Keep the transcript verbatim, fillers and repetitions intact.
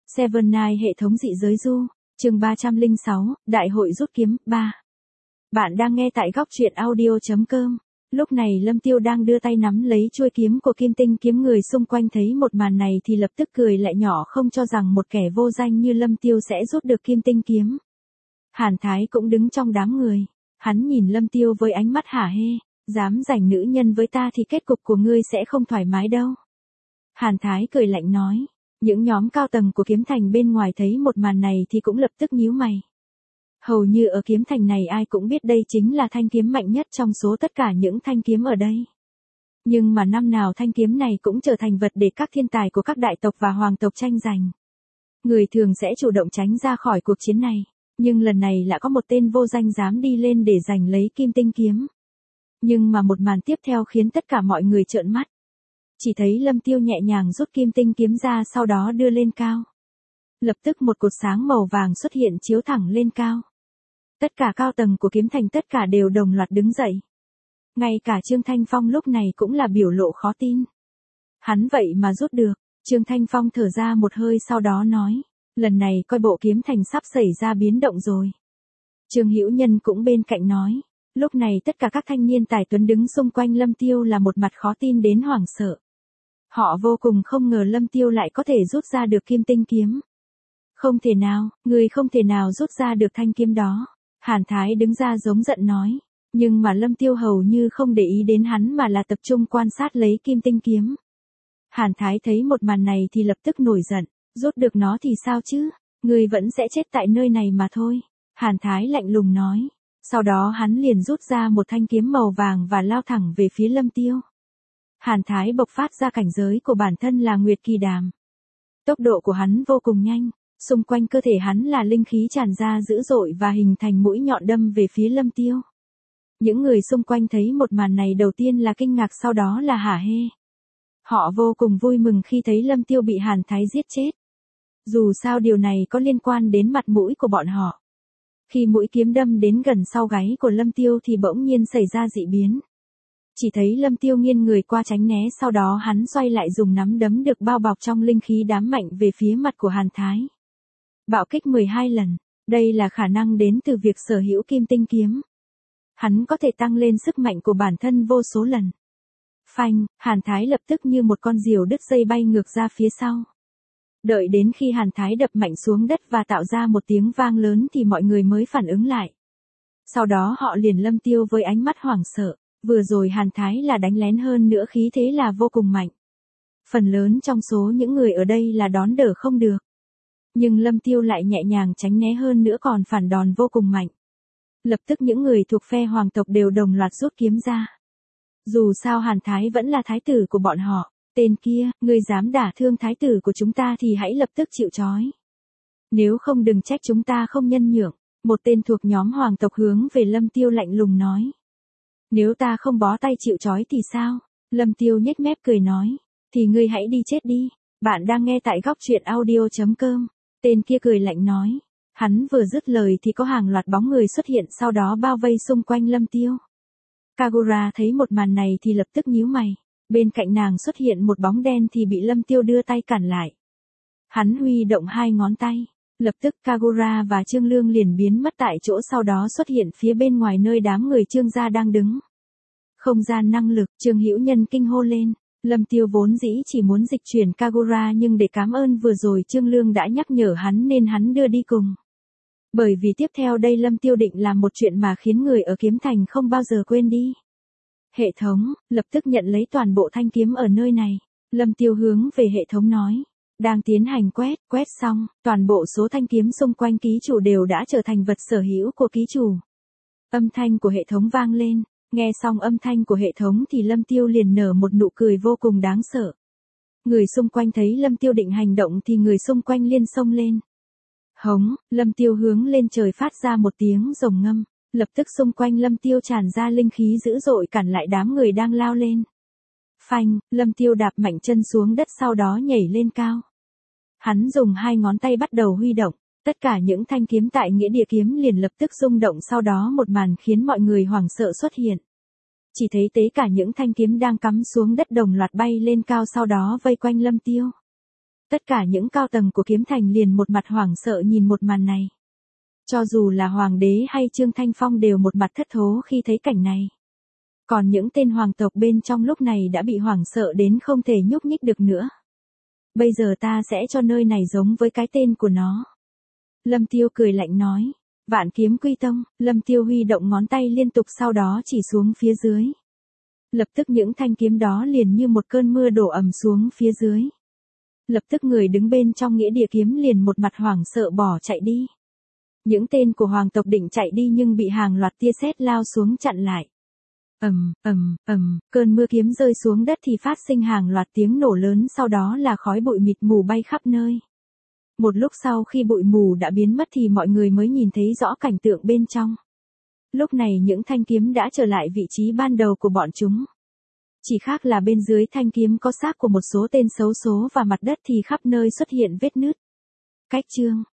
Seven Nine hệ thống dị giới du, chương ba trăm lẻ sáu, Đại hội rút kiếm, ba. Bạn đang nghe tại góc truyện audio chấm com. Lúc này Lâm Tiêu đang đưa tay nắm lấy chuôi kiếm của Kim Tinh kiếm, người xung quanh thấy một màn này thì lập tức cười lại nhỏ, không cho rằng một kẻ vô danh như Lâm Tiêu sẽ rút được Kim Tinh kiếm. Hàn Thái cũng đứng trong đám người, hắn nhìn Lâm Tiêu với ánh mắt hả hê, dám giành nữ nhân với ta thì kết cục của ngươi sẽ không thoải mái đâu. Hàn Thái cười lạnh nói. Những nhóm cao tầng của kiếm thành bên ngoài thấy một màn này thì cũng lập tức nhíu mày. Hầu như ở kiếm thành này ai cũng biết đây chính là thanh kiếm mạnh nhất trong số tất cả những thanh kiếm ở đây. Nhưng mà năm nào thanh kiếm này cũng trở thành vật để các thiên tài của các đại tộc và hoàng tộc tranh giành. Người thường sẽ chủ động tránh ra khỏi cuộc chiến này, nhưng lần này lại có một tên vô danh dám đi lên để giành lấy Kim Tinh kiếm. Nhưng mà một màn tiếp theo khiến tất cả mọi người trợn mắt. Chỉ thấy Lâm Tiêu nhẹ nhàng rút Kim Tinh kiếm ra, sau đó đưa lên cao. Lập tức một cột sáng màu vàng xuất hiện chiếu thẳng lên cao. Tất cả cao tầng của kiếm thành tất cả đều đồng loạt đứng dậy. Ngay cả Trương Thanh Phong lúc này cũng là biểu lộ khó tin. Hắn vậy mà rút được. Trương Thanh Phong thở ra một hơi sau đó nói, lần này coi bộ kiếm thành sắp xảy ra biến động rồi. Trương Hữu Nhân cũng bên cạnh nói. Lúc này tất cả các thanh niên tài tuấn đứng xung quanh Lâm Tiêu là một mặt khó tin đến hoảng sợ. Họ vô cùng không ngờ Lâm Tiêu lại có thể rút ra được Kim Tinh kiếm. Không thể nào, người không thể nào rút ra được thanh kiếm đó. Hàn Thái đứng ra giống giận nói. Nhưng mà Lâm Tiêu hầu như không để ý đến hắn mà là tập trung quan sát lấy Kim Tinh kiếm. Hàn Thái thấy một màn này thì lập tức nổi giận. Rút được nó thì sao chứ, người vẫn sẽ chết tại nơi này mà thôi. Hàn Thái lạnh lùng nói. Sau đó hắn liền rút ra một thanh kiếm màu vàng và lao thẳng về phía Lâm Tiêu. Hàn Thái bộc phát ra cảnh giới của bản thân là Nguyệt Kỳ Đàm. Tốc độ của hắn vô cùng nhanh, xung quanh cơ thể hắn là linh khí tràn ra dữ dội và hình thành mũi nhọn đâm về phía Lâm Tiêu. Những người xung quanh thấy một màn này đầu tiên là kinh ngạc, sau đó là hả hê. Họ vô cùng vui mừng khi thấy Lâm Tiêu bị Hàn Thái giết chết. Dù sao điều này có liên quan đến mặt mũi của bọn họ. Khi mũi kiếm đâm đến gần sau gáy của Lâm Tiêu thì bỗng nhiên xảy ra dị biến. Chỉ thấy Lâm Tiêu nghiêng người qua tránh né, sau đó hắn xoay lại dùng nắm đấm được bao bọc trong linh khí đám mạnh về phía mặt của Hàn Thái. Bạo kích mười hai lần, đây là khả năng đến từ việc sở hữu Kim Tinh kiếm. Hắn có thể tăng lên sức mạnh của bản thân vô số lần. Phanh, Hàn Thái lập tức như một con diều đứt dây bay ngược ra phía sau. Đợi đến khi Hàn Thái đập mạnh xuống đất và tạo ra một tiếng vang lớn thì mọi người mới phản ứng lại. Sau đó họ liền Lâm Tiêu với ánh mắt hoảng sợ. Vừa rồi Hàn Thái là đánh lén, hơn nữa khí thế là vô cùng mạnh. Phần lớn trong số những người ở đây là đón đỡ không được. Nhưng Lâm Tiêu lại nhẹ nhàng tránh né, hơn nữa còn phản đòn vô cùng mạnh. Lập tức những người thuộc phe hoàng tộc đều đồng loạt rút kiếm ra. Dù sao Hàn Thái vẫn là thái tử của bọn họ. Tên kia, ngươi dám đả thương thái tử của chúng ta thì hãy lập tức chịu trói. Nếu không đừng trách chúng ta không nhân nhượng. Một tên thuộc nhóm hoàng tộc hướng về Lâm Tiêu lạnh lùng nói. Nếu ta không bó tay chịu trói thì sao? Lâm Tiêu nhếch mép cười nói. Thì ngươi hãy đi chết đi. Bạn đang nghe tại góc truyện audio chấm com. Tên kia cười lạnh nói. Hắn vừa dứt lời thì có hàng loạt bóng người xuất hiện, sau đó bao vây xung quanh Lâm Tiêu. Kagura thấy một màn này thì lập tức nhíu mày. Bên cạnh nàng xuất hiện một bóng đen thì bị Lâm Tiêu đưa tay cản lại. Hắn huy động hai ngón tay. Lập tức Kagura và Trương Lương liền biến mất tại chỗ, sau đó xuất hiện phía bên ngoài nơi đám người Trương gia đang đứng. Không gian năng lực, Trương Hữu Nhân kinh hô lên. Lâm Tiêu vốn dĩ chỉ muốn dịch chuyển Kagura, nhưng để cảm ơn vừa rồi Trương Lương đã nhắc nhở hắn nên hắn đưa đi cùng. Bởi vì tiếp theo đây Lâm Tiêu định làm một chuyện mà khiến người ở kiếm thành không bao giờ quên đi. Hệ thống, lập tức nhận lấy toàn bộ thanh kiếm ở nơi này. Lâm Tiêu hướng về hệ thống nói. Đang tiến hành quét, quét xong, toàn bộ số thanh kiếm xung quanh ký chủ đều đã trở thành vật sở hữu của ký chủ. Âm thanh của hệ thống vang lên, nghe xong âm thanh của hệ thống thì Lâm Tiêu liền nở một nụ cười vô cùng đáng sợ. Người xung quanh thấy Lâm Tiêu định hành động thì người xung quanh liên xông lên. Hống, Lâm Tiêu hướng lên trời phát ra một tiếng rồng ngâm, lập tức xung quanh Lâm Tiêu tràn ra linh khí dữ dội cản lại đám người đang lao lên. Phanh, Lâm Tiêu đạp mạnh chân xuống đất, sau đó nhảy lên cao. Hắn dùng hai ngón tay bắt đầu huy động, tất cả những thanh kiếm tại nghĩa địa kiếm liền lập tức rung động, sau đó một màn khiến mọi người hoảng sợ xuất hiện. Chỉ thấy tế cả những thanh kiếm đang cắm xuống đất đồng loạt bay lên cao, sau đó vây quanh Lâm Tiêu. Tất cả những cao tầng của Kiếm Thành liền một mặt hoảng sợ nhìn một màn này. Cho dù là Hoàng đế hay Trương Thanh Phong đều một mặt thất thố khi thấy cảnh này. Còn những tên hoàng tộc bên trong lúc này đã bị hoảng sợ đến không thể nhúc nhích được nữa. Bây giờ ta sẽ cho nơi này giống với cái tên của nó. Lâm Tiêu cười lạnh nói. Vạn Kiếm Quy Tông. Lâm Tiêu huy động ngón tay liên tục sau đó chỉ xuống phía dưới. Lập tức những thanh kiếm đó liền như một cơn mưa đổ ầm xuống phía dưới. Lập tức người đứng bên trong nghĩa địa kiếm liền một mặt hoảng sợ bỏ chạy đi. Những tên của hoàng tộc định chạy đi nhưng bị hàng loạt tia sét lao xuống chặn lại. Ầm, ầm, ầm, cơn mưa kiếm rơi xuống đất thì phát sinh hàng loạt tiếng nổ lớn, sau đó là khói bụi mịt mù bay khắp nơi. Một lúc sau khi bụi mù đã biến mất thì mọi người mới nhìn thấy rõ cảnh tượng bên trong. Lúc này những thanh kiếm đã trở lại vị trí ban đầu của bọn chúng. Chỉ khác là bên dưới thanh kiếm có xác của một số tên xấu số và mặt đất thì khắp nơi xuất hiện vết nứt. Cách chương